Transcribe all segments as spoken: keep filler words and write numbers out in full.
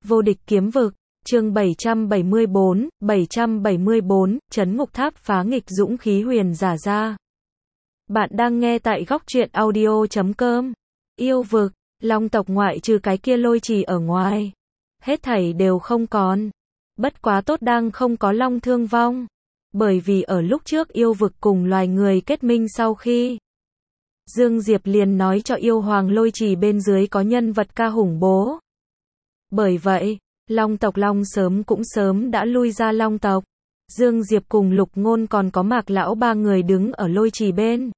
Vô địch kiếm vực, chương bảy trăm bảy mươi bốn, bảy trăm bảy mươi bốn, trấn ngục tháp phá nghịch dũng khí huyền giả ra. Bạn đang nghe tại góc truyện audio chấm com. Yêu vực, long tộc ngoại trừ cái kia lôi trì ở ngoài, hết thảy đều không còn. Bất quá tốt đang không có long thương vong, bởi vì ở lúc trước yêu vực cùng loài người kết minh sau khi, Dương Diệp liền nói cho yêu hoàng lôi trì bên dưới có nhân vật ca hùng bố. Bởi vậy, long tộc long sớm cũng sớm đã lui ra long tộc. Dương Diệp cùng Lục Ngôn còn có Mạc lão ba người đứng ở lôi trì bên,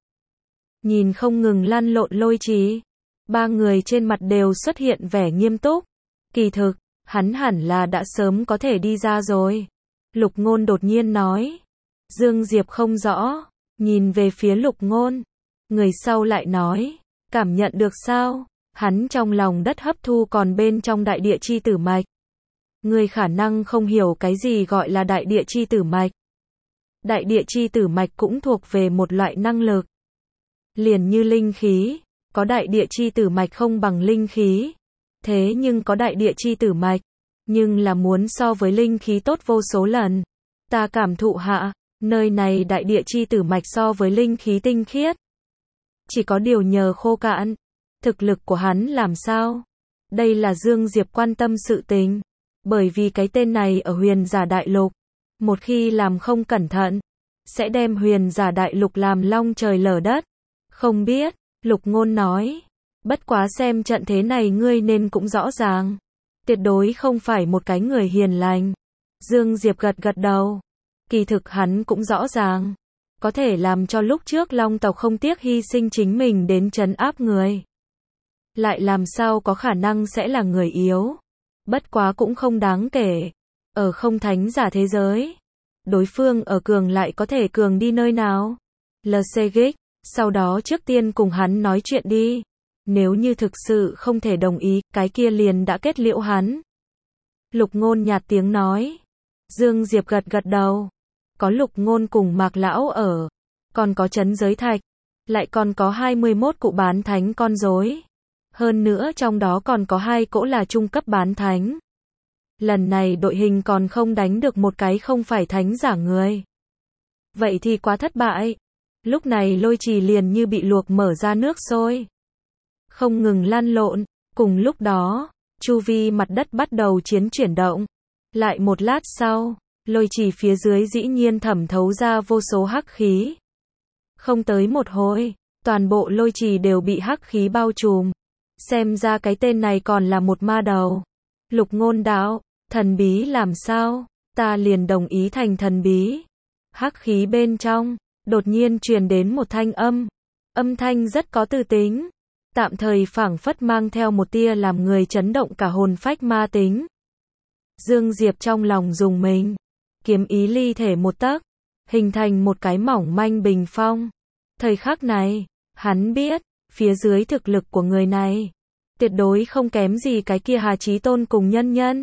nhìn không ngừng lăn lộn lôi trì. Ba người trên mặt đều xuất hiện vẻ nghiêm túc. Kỳ thực, hắn hẳn là đã sớm có thể đi ra rồi. Lục Ngôn đột nhiên nói. Dương Diệp không rõ, nhìn về phía Lục Ngôn. Người sau lại nói, cảm nhận được sao? Hắn trong lòng đất hấp thu còn bên trong đại địa chi tử mạch. Người khả năng không hiểu cái gì gọi là đại địa chi tử mạch. Đại địa chi tử mạch cũng thuộc về một loại năng lực. Liền như linh khí, có đại địa chi tử mạch không bằng linh khí. Thế nhưng có đại địa chi tử mạch, nhưng là muốn so với linh khí tốt vô số lần. Ta cảm thụ hạ, nơi này đại địa chi tử mạch so với linh khí tinh khiết. Chỉ có điều nhờ khô cạn. Thực lực của hắn làm sao? Đây là Dương Diệp quan tâm sự tình. Bởi vì cái tên này ở huyền giả đại lục, một khi làm không cẩn thận, sẽ đem huyền giả đại lục làm long trời lở đất. Không biết, Lục Ngôn nói. Bất quá xem trận thế này ngươi nên cũng rõ ràng. Tuyệt đối không phải một cái người hiền lành. Dương Diệp gật gật đầu. Kỳ thực hắn cũng rõ ràng. Có thể làm cho lúc trước long tộc không tiếc hy sinh chính mình đến trấn áp người. Lại làm sao có khả năng sẽ là người yếu. Bất quá cũng không đáng kể. Ở không thánh giả thế giới, đối phương ở cường lại có thể cường đi nơi nào. lờ xê giê, sau đó trước tiên cùng hắn nói chuyện đi. Nếu như thực sự không thể đồng ý, cái kia liền đã kết liễu hắn. Lục Ngôn nhạt tiếng nói. Dương Diệp gật gật đầu. Có Lục Ngôn cùng Mạc lão ở, còn có trấn giới thạch, lại còn có hai mươi mốt cụ bán thánh con rối. Hơn nữa trong đó còn có hai cỗ là trung cấp bán thánh. Lần này đội hình còn không đánh được một cái không phải thánh giả người. Vậy thì quá thất bại. Lúc này lôi trì liền như bị luộc mở ra nước sôi, không ngừng lăn lộn. Cùng lúc đó, chu vi mặt đất bắt đầu chiến chuyển động. Lại một lát sau, lôi trì phía dưới dĩ nhiên thẩm thấu ra vô số hắc khí. Không tới một hồi, toàn bộ lôi trì đều bị hắc khí bao trùm. Xem ra cái tên này còn là một ma đầu. Lục Ngôn đạo, thần bí làm sao? Ta liền đồng ý thành thần bí. Hắc khí bên trong, đột nhiên truyền đến một thanh âm. Âm thanh rất có tư tính. Tạm thời phảng phất mang theo một tia làm người chấn động cả hồn phách ma tính. Dương Diệp trong lòng rùng mình. Kiếm ý ly thể một tấc, hình thành một cái mỏng manh bình phong. Thời khắc này, hắn biết, phía dưới thực lực của người này, tuyệt đối không kém gì cái kia Hà Chí Tôn cùng nhân nhân.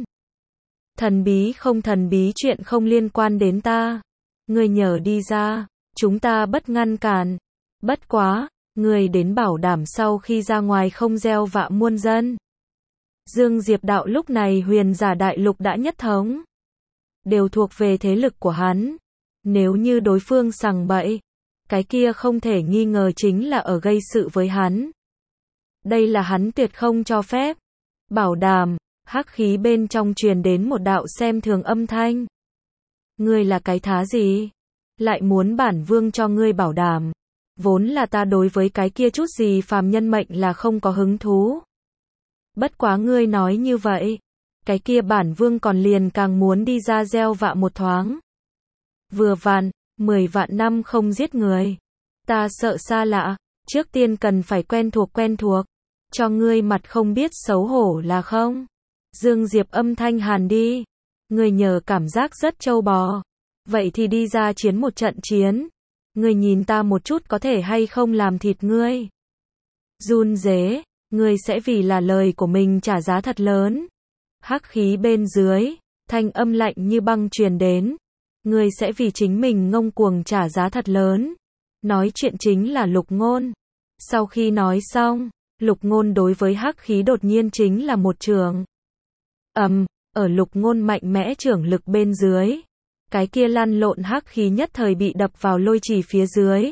Thần bí không thần bí chuyện không liên quan đến ta. Người nhờ đi ra, chúng ta bất ngăn cản. Bất quá, người đến bảo đảm sau khi ra ngoài không gieo vạ muôn dân. Dương Diệp đạo lúc này huyền giả đại lục đã nhất thống, đều thuộc về thế lực của hắn. Nếu như đối phương sằng bậy, cái kia không thể nghi ngờ chính là ở gây sự với hắn. Đây là hắn tuyệt không cho phép. Bảo đảm, hắc khí bên trong truyền đến một đạo xem thường âm thanh. Ngươi là cái thá gì? Lại muốn bản vương cho ngươi bảo đảm. Vốn là ta đối với cái kia chút gì phàm nhân mệnh là không có hứng thú. Bất quá ngươi nói như vậy, cái kia bản vương còn liền càng muốn đi ra gieo vạ một thoáng. Vừa vặn, mười vạn năm không giết người. Ta sợ xa lạ, trước tiên cần phải quen thuộc quen thuộc. Cho ngươi mặt không biết xấu hổ là không? Dương Diệp âm thanh hàn đi. Ngươi nhờ cảm giác rất trâu bò. Vậy thì đi ra chiến một trận chiến. Ngươi nhìn ta một chút có thể hay không làm thịt ngươi. Run rế, ngươi sẽ vì là lời của mình trả giá thật lớn. Hắc khí bên dưới, thanh âm lạnh như băng truyền đến. Ngươi sẽ vì chính mình ngông cuồng trả giá thật lớn. Nói chuyện chính là Lục Ngôn. Sau khi nói xong, Lục Ngôn đối với hắc khí đột nhiên chính là một trường. ầm, ở Lục Ngôn mạnh mẽ chưởng lực bên dưới, cái kia lăn lộn hắc khí nhất thời bị đập vào lôi trì phía dưới.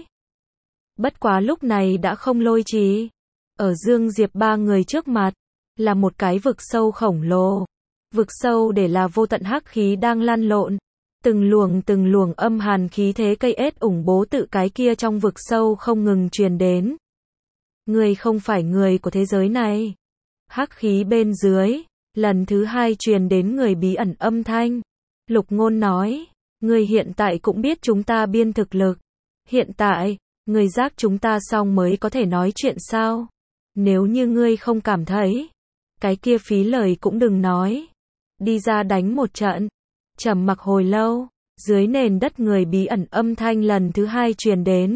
Bất quá lúc này đã không lôi trì, ở Dương Diệp ba người trước mặt, là một cái vực sâu khổng lồ. Vực sâu để là vô tận hắc khí đang lăn lộn, từng luồng từng luồng âm hàn khí thế cây ết ủng bố tự cái kia trong vực sâu không ngừng truyền đến. Ngươi không phải người của thế giới này. Hắc khí bên dưới, lần thứ hai truyền đến người bí ẩn âm thanh. Lục Ngôn nói, ngươi hiện tại cũng biết chúng ta biên thực lực. Hiện tại, ngươi giác chúng ta xong mới có thể nói chuyện sao? Nếu như ngươi không cảm thấy, cái kia phí lời cũng đừng nói. Đi ra đánh một trận. Trầm mặc hồi lâu, dưới nền đất người bí ẩn âm thanh lần thứ hai truyền đến.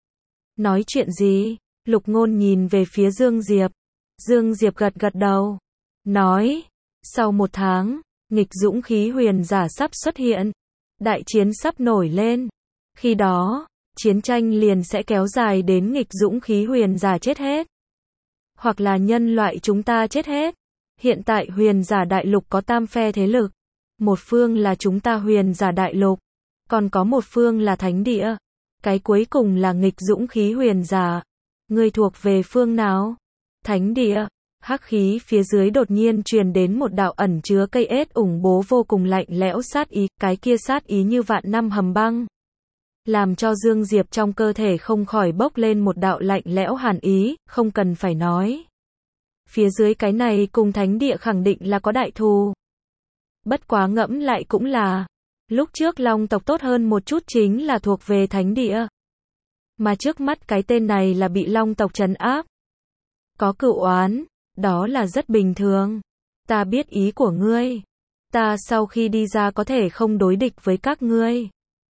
Nói chuyện gì? Lục Ngôn nhìn về phía Dương Diệp. Dương Diệp gật gật đầu. Nói, sau một tháng, nghịch dũng khí huyền giả sắp xuất hiện. Đại chiến sắp nổi lên. Khi đó, chiến tranh liền sẽ kéo dài đến nghịch dũng khí huyền giả chết hết. Hoặc là nhân loại chúng ta chết hết. Hiện tại huyền giả đại lục có tam phe thế lực. Một phương là chúng ta huyền giả đại lục. Còn có một phương là thánh địa. Cái cuối cùng là nghịch dũng khí huyền giả. Ngươi thuộc về phương nào? Thánh địa. Hắc khí phía dưới đột nhiên truyền đến một đạo ẩn chứa cây ết ủng bố vô cùng lạnh lẽo sát ý. Cái kia sát ý như vạn năm hầm băng. Làm cho Dương Diệp trong cơ thể không khỏi bốc lên một đạo lạnh lẽo hàn ý, không cần phải nói. Phía dưới cái này cùng thánh địa khẳng định là có đại thù. Bất quá ngẫm lại cũng là, lúc trước Long tộc tốt hơn một chút chính là thuộc về thánh địa. Mà trước mắt cái tên này là bị Long tộc trấn áp. Có cựu oán, đó là rất bình thường. Ta biết ý của ngươi. Ta sau khi đi ra có thể không đối địch với các ngươi.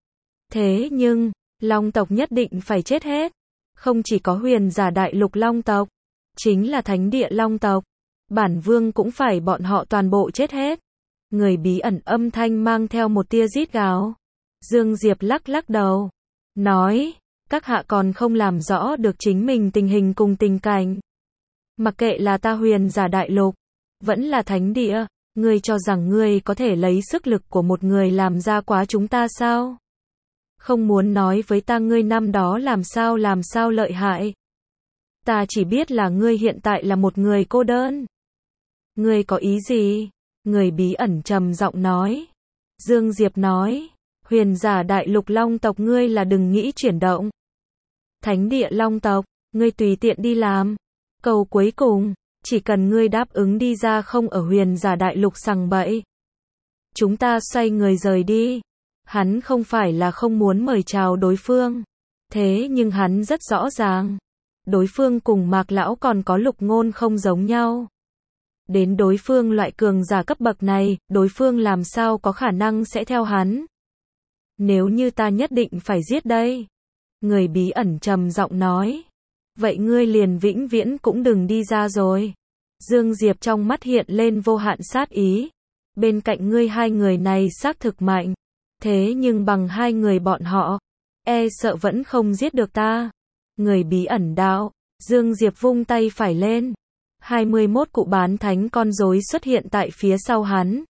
Thế nhưng, Long tộc nhất định phải chết hết. Không chỉ có huyền giả đại lục Long tộc, chính là thánh địa Long tộc. Bản vương cũng phải bọn họ toàn bộ chết hết. Người bí ẩn âm thanh mang theo một tia rít gào. Dương Diệp lắc lắc đầu. Nói, các hạ còn không làm rõ được chính mình tình hình cùng tình cảnh. Mặc kệ là ta huyền giả đại lục, vẫn là thánh địa, ngươi cho rằng ngươi có thể lấy sức lực của một người làm ra quá chúng ta sao? Không muốn nói với ta ngươi năm đó làm sao làm sao lợi hại. Ta chỉ biết là ngươi hiện tại là một người cô đơn. Ngươi có ý gì? Người bí ẩn trầm giọng nói. Dương Diệp nói, huyền giả đại lục Long tộc ngươi là đừng nghĩ chuyển động. Thánh địa Long tộc, ngươi tùy tiện đi làm. Câu cuối cùng, chỉ cần ngươi đáp ứng đi ra không ở huyền giả đại lục sằng bậy. Chúng ta xoay người rời đi. Hắn không phải là không muốn mời chào đối phương. Thế nhưng hắn rất rõ ràng. Đối phương cùng Mạc Lão còn có Lục Ngôn không giống nhau. Đến đối phương loại cường giả cấp bậc này, đối phương làm sao có khả năng sẽ theo hắn. Nếu như ta nhất định phải giết đây. Người bí ẩn trầm giọng nói. Vậy ngươi liền vĩnh viễn cũng đừng đi ra rồi. Dương Diệp trong mắt hiện lên vô hạn sát ý. Bên cạnh ngươi hai người này xác thực mạnh. Thế nhưng bằng hai người bọn họ, e sợ vẫn không giết được ta. Người bí ẩn đạo. Dương Diệp vung tay phải lên. hai mươi mốt cụ bán thánh con rối xuất hiện tại phía sau hắn.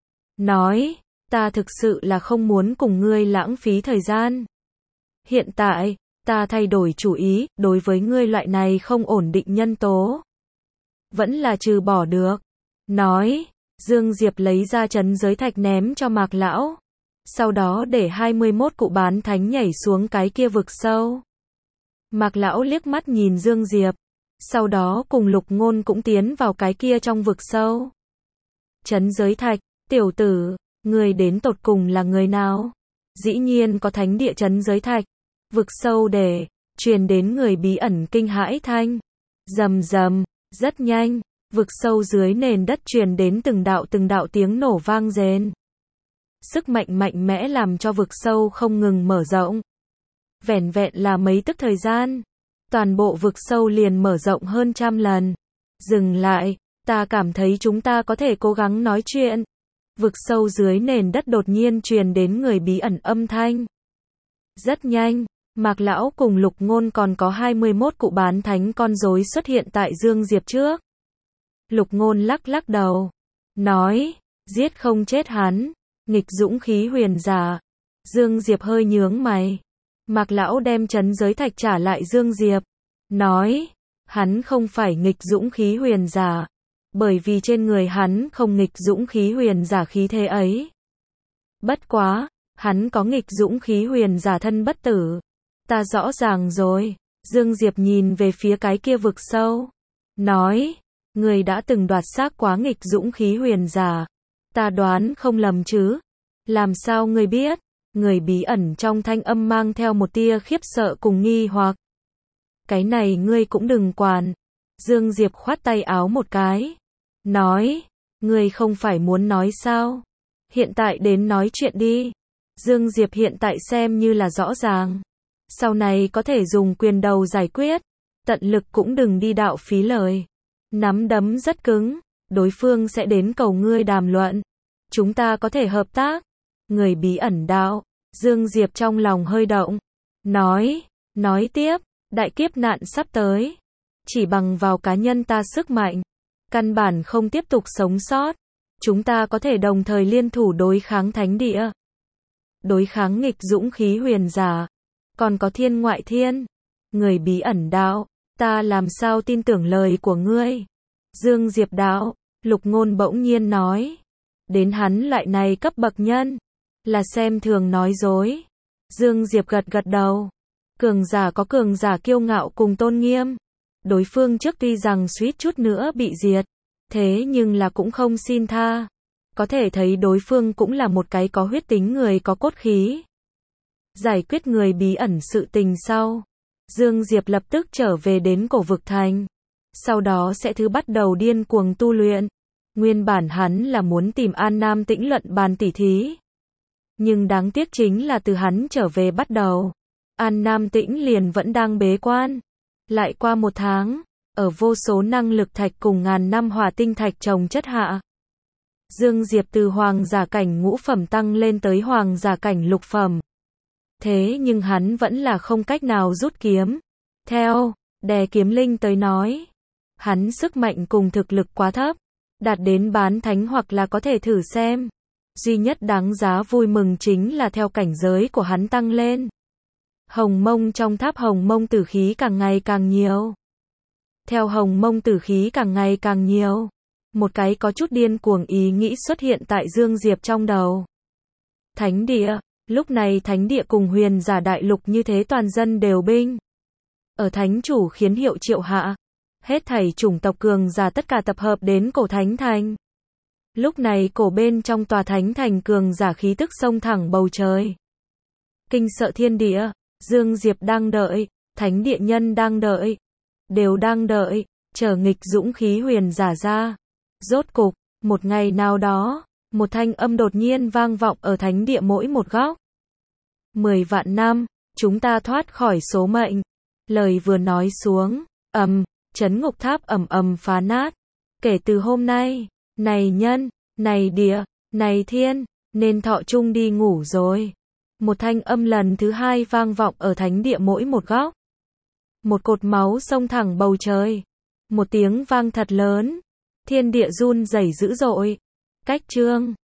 Nói, ta thực sự là không muốn cùng ngươi lãng phí thời gian. Hiện tại, ta thay đổi chủ ý, đối với ngươi loại này không ổn định nhân tố. Vẫn là trừ bỏ được. Nói, Dương Diệp lấy ra trấn giới thạch ném cho Mạc Lão. Sau đó để hai mươi mốt cụ bán thánh nhảy xuống cái kia vực sâu. Mạc Lão liếc mắt nhìn Dương Diệp. Sau đó cùng Lục Ngôn cũng tiến vào cái kia trong vực sâu. Trấn giới thạch, tiểu tử, người đến tột cùng là người nào? Dĩ nhiên có thánh địa trấn giới thạch. Vực sâu để, truyền đến người bí ẩn kinh hãi thanh. Rầm rầm, rất nhanh, vực sâu dưới nền đất truyền đến từng đạo từng đạo tiếng nổ vang rền. Sức mạnh mạnh mẽ làm cho vực sâu không ngừng mở rộng. Vẻn vẹn là mấy tức thời gian, toàn bộ vực sâu liền mở rộng hơn trăm lần. Dừng lại, ta cảm thấy chúng ta có thể cố gắng nói chuyện. Vực sâu dưới nền đất đột nhiên truyền đến người bí ẩn âm thanh. Rất nhanh, Mạc Lão cùng Lục Ngôn còn có hai mươi mốt cụ bán thánh con rối xuất hiện tại Dương Diệp trước. Lục Ngôn lắc lắc đầu. nói, giết không chết hắn, nghịch dũng khí huyền giả. Dương Diệp hơi nhướng mày. Mạc lão đem trấn giới thạch trả lại Dương Diệp, nói, hắn không phải nghịch dũng khí huyền giả, bởi vì trên người hắn không nghịch dũng khí huyền giả khí thế ấy. Bất quá, hắn có nghịch dũng khí huyền giả thân bất tử. Ta rõ ràng rồi. Dương Diệp nhìn về phía cái kia vực sâu, nói, người đã từng đoạt xác quá nghịch dũng khí huyền giả. Ta đoán không lầm chứ? Làm sao ngươi biết? Người bí ẩn trong thanh âm mang theo một tia khiếp sợ cùng nghi hoặc. Cái này ngươi cũng đừng quản. Dương Diệp khoát tay áo một cái, nói, ngươi không phải muốn nói sao? Hiện tại đến nói chuyện đi. Dương Diệp hiện tại xem như là rõ ràng. Sau này có thể dùng quyền đầu giải quyết. Tận lực cũng đừng đi đạo phí lời. Nắm đấm rất cứng. Đối phương sẽ đến cầu ngươi đàm luận. Chúng ta có thể hợp tác. Người bí ẩn đạo. Dương Diệp trong lòng hơi động. Nói, nói tiếp, đại kiếp nạn sắp tới. Chỉ bằng vào cá nhân ta sức mạnh. Căn bản không tiếp tục sống sót. Chúng ta có thể đồng thời liên thủ đối kháng thánh địa. Đối kháng nghịch dũng khí huyền giả. Còn có thiên ngoại thiên. Người bí ẩn đạo. Ta làm sao tin tưởng lời của ngươi? Dương Diệp đạo. Lục Ngôn bỗng nhiên nói. Đến hắn loại này cấp bậc nhân. Là xem thường nói dối. Dương Diệp gật gật đầu. Cường giả có cường giả kiêu ngạo cùng tôn nghiêm. Đối phương trước tuy rằng suýt chút nữa bị diệt. Thế nhưng là cũng không xin tha. Có thể thấy đối phương cũng là một cái có huyết tính người có cốt khí. Giải quyết người bí ẩn sự tình sau. Dương Diệp lập tức trở về đến cổ vực thành. Sau đó sẽ thứ bắt đầu điên cuồng tu luyện. Nguyên bản hắn là muốn tìm An Nam Tĩnh luận bàn tỉ thí. Nhưng đáng tiếc chính là từ hắn trở về bắt đầu. An Nam Tĩnh liền vẫn đang bế quan. Lại qua một tháng. Ở vô số năng lực thạch cùng ngàn năm hỏa tinh thạch trồng chất hạ. Dương Diệp từ hoàng giả cảnh ngũ phẩm tăng lên tới hoàng giả cảnh lục phẩm. Thế nhưng hắn vẫn là không cách nào rút kiếm. Theo, đè kiếm linh tới nói. Hắn sức mạnh cùng thực lực quá thấp. Đạt đến bán thánh hoặc là có thể thử xem. Duy nhất đáng giá vui mừng chính là theo cảnh giới của hắn tăng lên. Hồng mông trong tháp hồng mông tử khí càng ngày càng nhiều. Theo hồng mông tử khí càng ngày càng nhiều. Một cái có chút điên cuồng ý nghĩ xuất hiện tại Dương Diệp trong đầu. Thánh địa. Lúc này thánh địa cùng huyền giả đại lục như thế toàn dân đều binh. Ở thánh chủ khiến hiệu triệu hạ. Hết thảy chủng tộc cường giả tất cả tập hợp đến cổ thánh thành. Lúc này cổ bên trong tòa thánh thành cường giả khí tức xông thẳng bầu trời. Kinh sợ thiên địa. Dương Diệp đang đợi. Thánh địa nhân đang đợi. Đều đang đợi. Chờ nghịch dũng khí huyền giả ra. Rốt cục, một ngày nào đó, một thanh âm đột nhiên vang vọng ở thánh địa mỗi một góc. Mười vạn năm, chúng ta thoát khỏi số mệnh. Lời vừa nói xuống, ầm, trấn ngục tháp ầm ầm phá nát. Kể từ hôm nay, này nhân, này địa, này thiên, nên thọ chung đi ngủ rồi. Một thanh âm lần thứ hai vang vọng ở thánh địa mỗi một góc. Một cột máu xông thẳng bầu trời. Một tiếng vang thật lớn. Thiên địa run rẩy dữ dội. Cách chương